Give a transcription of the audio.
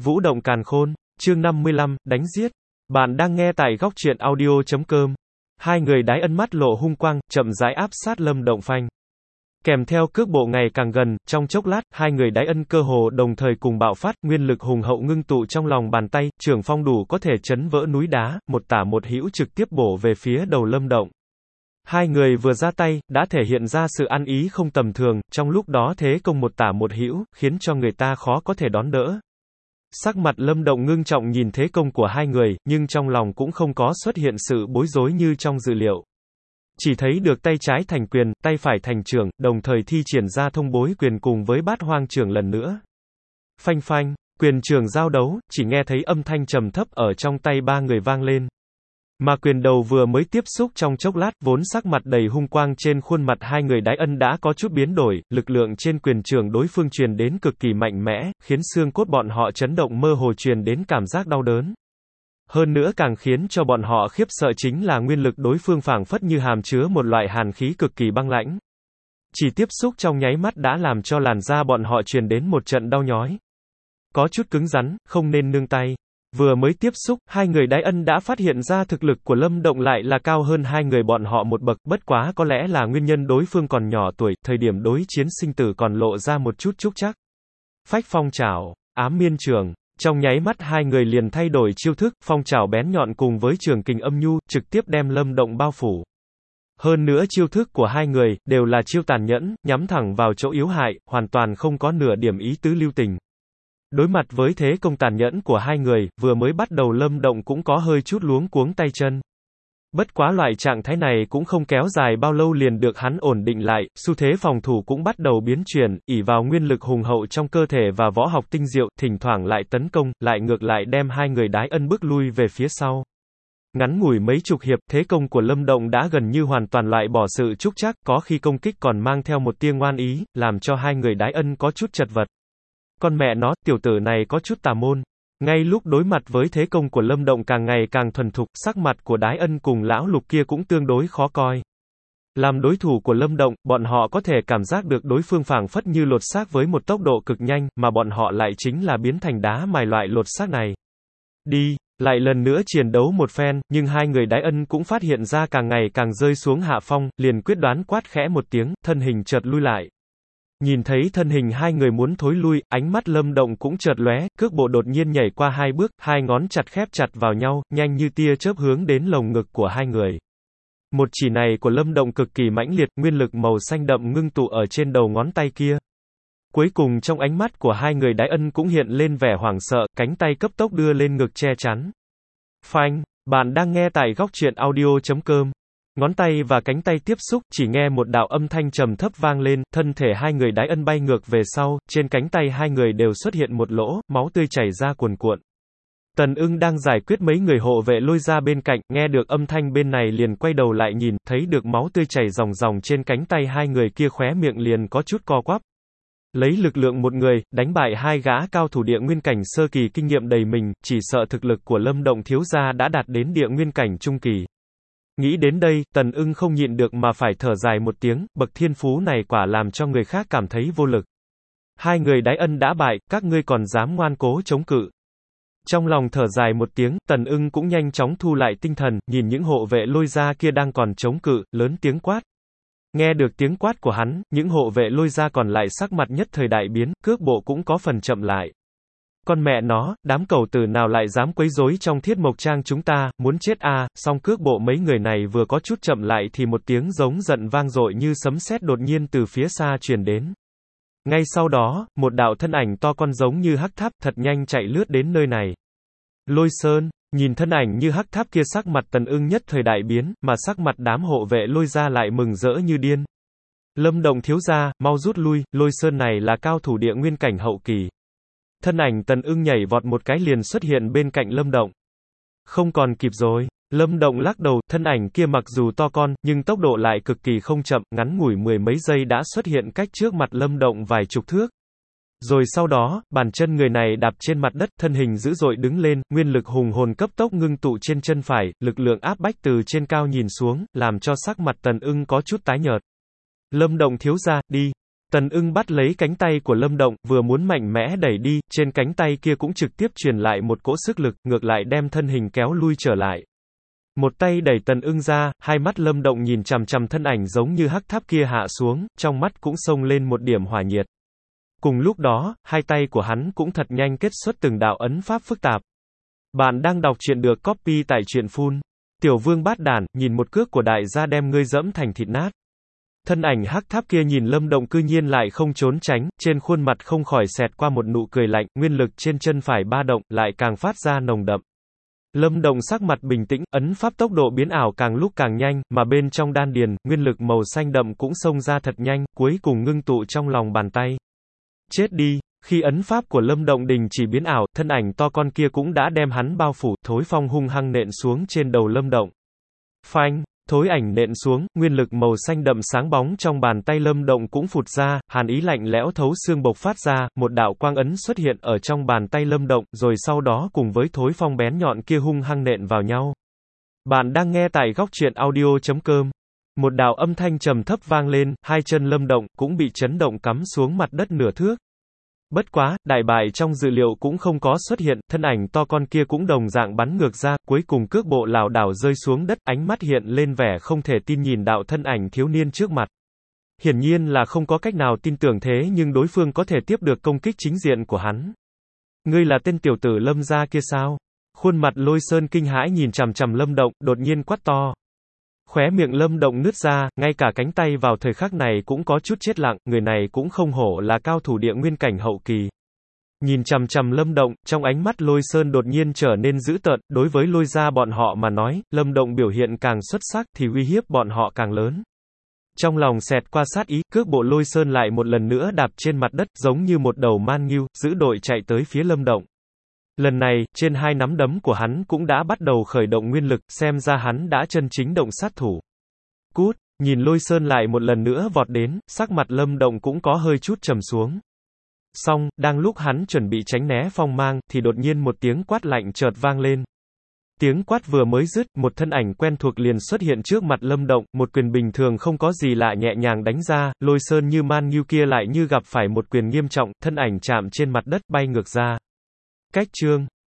Vũ động càn khôn, chương 55, đánh giết. Bạn đang nghe tại góc truyện audio.com. Hai người đái ân mắt lộ hung quang, chậm rãi áp sát Lâm Động phanh. Kèm theo cước bộ ngày càng gần, trong chốc lát, hai người đái ân cơ hồ đồng thời cùng bạo phát, nguyên lực hùng hậu ngưng tụ trong lòng bàn tay, trường phong đủ có thể chấn vỡ núi đá, một tả một hữu trực tiếp bổ về phía đầu Lâm Động. Hai người vừa ra tay, đã thể hiện ra sự ăn ý không tầm thường, trong lúc đó thế công một tả một hữu, khiến cho người ta khó có thể đón đỡ. Sắc mặt Lâm Động ngưng trọng nhìn thế công của hai người, nhưng trong lòng cũng không có xuất hiện sự bối rối như trong dự liệu. Chỉ thấy được tay trái thành quyền, tay phải thành chưởng, đồng thời thi triển ra thông bối quyền cùng với bát hoang chưởng lần nữa. Phanh phanh, quyền chưởng giao đấu, chỉ nghe thấy âm thanh trầm thấp ở trong tay ba người vang lên. Mà quyền đầu vừa mới tiếp xúc trong chốc lát, vốn sắc mặt đầy hung quang trên khuôn mặt hai người đái ân đã có chút biến đổi, lực lượng trên quyền chưởng đối phương truyền đến cực kỳ mạnh mẽ, khiến xương cốt bọn họ chấn động mơ hồ truyền đến cảm giác đau đớn. Hơn nữa càng khiến cho bọn họ khiếp sợ chính là nguyên lực đối phương phảng phất như hàm chứa một loại hàn khí cực kỳ băng lãnh. Chỉ tiếp xúc trong nháy mắt đã làm cho làn da bọn họ truyền đến một trận đau nhói. Có chút cứng rắn, không nên nương tay. Vừa mới tiếp xúc, hai người đái ân đã phát hiện ra thực lực của Lâm Động lại là cao hơn hai người bọn họ một bậc, bất quá có lẽ là nguyên nhân đối phương còn nhỏ tuổi, thời điểm đối chiến sinh tử còn lộ ra một chút trúc trắc. Phách phong trảo, ám miên trường, trong nháy mắt hai người liền thay đổi chiêu thức, phong trảo bén nhọn cùng với trường kình âm nhu, trực tiếp đem Lâm Động bao phủ. Hơn nữa chiêu thức của hai người, đều là chiêu tàn nhẫn, nhắm thẳng vào chỗ yếu hại, hoàn toàn không có nửa điểm ý tứ lưu tình. Đối mặt với thế công tàn nhẫn của hai người, vừa mới bắt đầu Lâm Động cũng có hơi chút luống cuống tay chân. Bất quá loại trạng thái này cũng không kéo dài bao lâu liền được hắn ổn định lại, xu thế phòng thủ cũng bắt đầu biến chuyển, ỷ vào nguyên lực hùng hậu trong cơ thể và võ học tinh diệu, thỉnh thoảng lại tấn công, lại ngược lại đem hai người đái ân bước lui về phía sau. Ngắn ngủi mấy chục hiệp, thế công của Lâm Động đã gần như hoàn toàn loại bỏ sự trúc trắc, có khi công kích còn mang theo một tia ngoan ý, làm cho hai người đái ân có chút chật vật. Con mẹ nó, tiểu tử này có chút tà môn. Ngay lúc đối mặt với thế công của Lâm Động càng ngày càng thuần thục, sắc mặt của đái ân cùng lão lục kia cũng tương đối khó coi. Làm đối thủ của Lâm Động, bọn họ có thể cảm giác được đối phương phảng phất như lột xác với một tốc độ cực nhanh, mà bọn họ lại chính là biến thành đá mài loại lột xác này. Đi, lại lần nữa chiến đấu một phen, nhưng hai người đái ân cũng phát hiện ra càng ngày càng rơi xuống hạ phong, liền quyết đoán quát khẽ một tiếng, thân hình chợt lui lại. Nhìn thấy thân hình hai người muốn thối lui, ánh mắt Lâm Động cũng chợt lóe, cước bộ đột nhiên nhảy qua hai bước, hai ngón chặt khép chặt vào nhau, nhanh như tia chớp hướng đến lồng ngực của hai người. Một chỉ này của Lâm Động cực kỳ mãnh liệt, nguyên lực màu xanh đậm ngưng tụ ở trên đầu ngón tay kia. Cuối cùng trong ánh mắt của hai người đái ân cũng hiện lên vẻ hoảng sợ, cánh tay cấp tốc đưa lên ngực che chắn. Phanh, bạn đang nghe tại góc truyện audio.com. Ngón tay và cánh tay tiếp xúc, chỉ nghe một đạo âm thanh trầm thấp vang lên, thân thể hai người đái ân bay ngược về sau, trên cánh tay hai người đều xuất hiện một lỗ, máu tươi chảy ra cuồn cuộn. Tần Ưng đang giải quyết mấy người hộ vệ lôi ra bên cạnh, nghe được âm thanh bên này liền quay đầu lại nhìn, thấy được máu tươi chảy ròng ròng trên cánh tay hai người kia, khóe miệng liền có chút co quắp. Lấy lực lượng một người, đánh bại hai gã cao thủ địa nguyên cảnh sơ kỳ kinh nghiệm đầy mình, chỉ sợ thực lực của Lâm Động thiếu gia đã đạt đến địa nguyên cảnh trung kỳ. Nghĩ đến đây, Tần Ưng không nhịn được mà phải thở dài một tiếng, bậc thiên phú này quả làm cho người khác cảm thấy vô lực. Hai người đái ân đã bại, các ngươi còn dám ngoan cố chống cự. Trong lòng thở dài một tiếng, Tần Ưng cũng nhanh chóng thu lại tinh thần, nhìn những hộ vệ lôi ra kia đang còn chống cự, lớn tiếng quát. Nghe được tiếng quát của hắn, những hộ vệ lôi ra còn lại sắc mặt nhất thời đại biến, cước bộ cũng có phần chậm lại. Con mẹ nó, đám cẩu tử nào lại dám quấy rối trong Thiết Mộc Trang chúng ta, muốn chết à, song cước bộ mấy người này vừa có chút chậm lại thì một tiếng giống giận vang dội như sấm sét đột nhiên từ phía xa truyền đến. Ngay sau đó, một đạo thân ảnh to con giống như hắc tháp thật nhanh chạy lướt đến nơi này. Lôi Sơn, nhìn thân ảnh như hắc tháp kia sắc mặt Tần Ưng nhất thời đại biến, mà sắc mặt đám hộ vệ lôi ra lại mừng rỡ như điên. Lâm Động thiếu gia, mau rút lui, Lôi Sơn này là cao thủ địa nguyên cảnh hậu kỳ. Thân ảnh Tần Ưng nhảy vọt một cái liền xuất hiện bên cạnh Lâm Động. Không còn kịp rồi. Lâm Động lắc đầu, thân ảnh kia mặc dù to con, nhưng tốc độ lại cực kỳ không chậm, ngắn ngủi mười mấy giây đã xuất hiện cách trước mặt Lâm Động vài chục thước. Rồi sau đó, bàn chân người này đạp trên mặt đất, thân hình dữ dội đứng lên, nguyên lực hùng hồn cấp tốc ngưng tụ trên chân phải, lực lượng áp bách từ trên cao nhìn xuống, làm cho sắc mặt Tần Ưng có chút tái nhợt. Lâm Động thiếu gia, đi. Tần Ưng bắt lấy cánh tay của Lâm Động, vừa muốn mạnh mẽ đẩy đi, trên cánh tay kia cũng trực tiếp truyền lại một cỗ sức lực, ngược lại đem thân hình kéo lui trở lại. Một tay đẩy Tần Ưng ra, hai mắt Lâm Động nhìn chằm chằm thân ảnh giống như hắc tháp kia hạ xuống, trong mắt cũng xông lên một điểm hỏa nhiệt. Cùng lúc đó, hai tay của hắn cũng thật nhanh kết xuất từng đạo ấn pháp phức tạp. Bạn đang đọc truyện được copy tại truyện Phun. Tiểu Vương bát đản, nhìn một cước của đại gia đem ngươi dẫm thành thịt nát. Thân ảnh hắc tháp kia nhìn Lâm Động cư nhiên lại không trốn tránh, trên khuôn mặt không khỏi xẹt qua một nụ cười lạnh, nguyên lực trên chân phải ba động, lại càng phát ra nồng đậm. Lâm Động sắc mặt bình tĩnh, ấn pháp tốc độ biến ảo càng lúc càng nhanh, mà bên trong đan điền, nguyên lực màu xanh đậm cũng xông ra thật nhanh, cuối cùng ngưng tụ trong lòng bàn tay. Chết đi! Khi ấn pháp của Lâm Động đình chỉ biến ảo, thân ảnh to con kia cũng đã đem hắn bao phủ, thối phong hung hăng nện xuống trên đầu Lâm Động. Phanh! Thối ảnh nện xuống, nguyên lực màu xanh đậm sáng bóng trong bàn tay Lâm Động cũng phụt ra, hàn ý lạnh lẽo thấu xương bộc phát ra, một đạo quang ấn xuất hiện ở trong bàn tay Lâm Động, rồi sau đó cùng với thối phong bén nhọn kia hung hăng nện vào nhau. Bạn đang nghe tại góc truyện audio.com. Một đạo âm thanh trầm thấp vang lên, hai chân Lâm Động cũng bị chấn động cắm xuống mặt đất nửa thước. Bất quá, đại bại trong dự liệu cũng không có xuất hiện, thân ảnh to con kia cũng đồng dạng bắn ngược ra, cuối cùng cước bộ lảo đảo rơi xuống đất, ánh mắt hiện lên vẻ không thể tin nhìn đạo thân ảnh thiếu niên trước mặt. Hiển nhiên là không có cách nào tin tưởng thế nhưng đối phương có thể tiếp được công kích chính diện của hắn. Ngươi là tên tiểu tử Lâm gia kia sao? Khuôn mặt Lôi Sơn kinh hãi nhìn chằm chằm Lâm Động, đột nhiên quát to. Khóe miệng Lâm Động nứt ra, ngay cả cánh tay vào thời khắc này cũng có chút chết lặng, người này cũng không hổ là cao thủ địa nguyên cảnh hậu kỳ. Nhìn chằm chằm Lâm Động, trong ánh mắt Lôi Sơn đột nhiên trở nên dữ tợn, đối với Lôi gia bọn họ mà nói, Lâm Động biểu hiện càng xuất sắc thì uy hiếp bọn họ càng lớn. Trong lòng xẹt qua sát ý, cước bộ Lôi Sơn lại một lần nữa đạp trên mặt đất, giống như một đầu man ngưu, giữ đội chạy tới phía Lâm Động. Lần này, trên hai nắm đấm của hắn cũng đã bắt đầu khởi động nguyên lực, xem ra hắn đã chân chính động sát thủ. Cút, nhìn Lôi Sơn lại một lần nữa vọt đến, sắc mặt Lâm Động cũng có hơi chút trầm xuống. Song, đang lúc hắn chuẩn bị tránh né phong mang, thì đột nhiên một tiếng quát lạnh chợt vang lên. Tiếng quát vừa mới dứt, một thân ảnh quen thuộc liền xuất hiện trước mặt Lâm Động, một quyền bình thường không có gì lạ nhẹ nhàng đánh ra, Lôi Sơn như man ngưu kia lại như gặp phải một quyền nghiêm trọng, thân ảnh chạm trên mặt đất bay ngược ra. Cách chương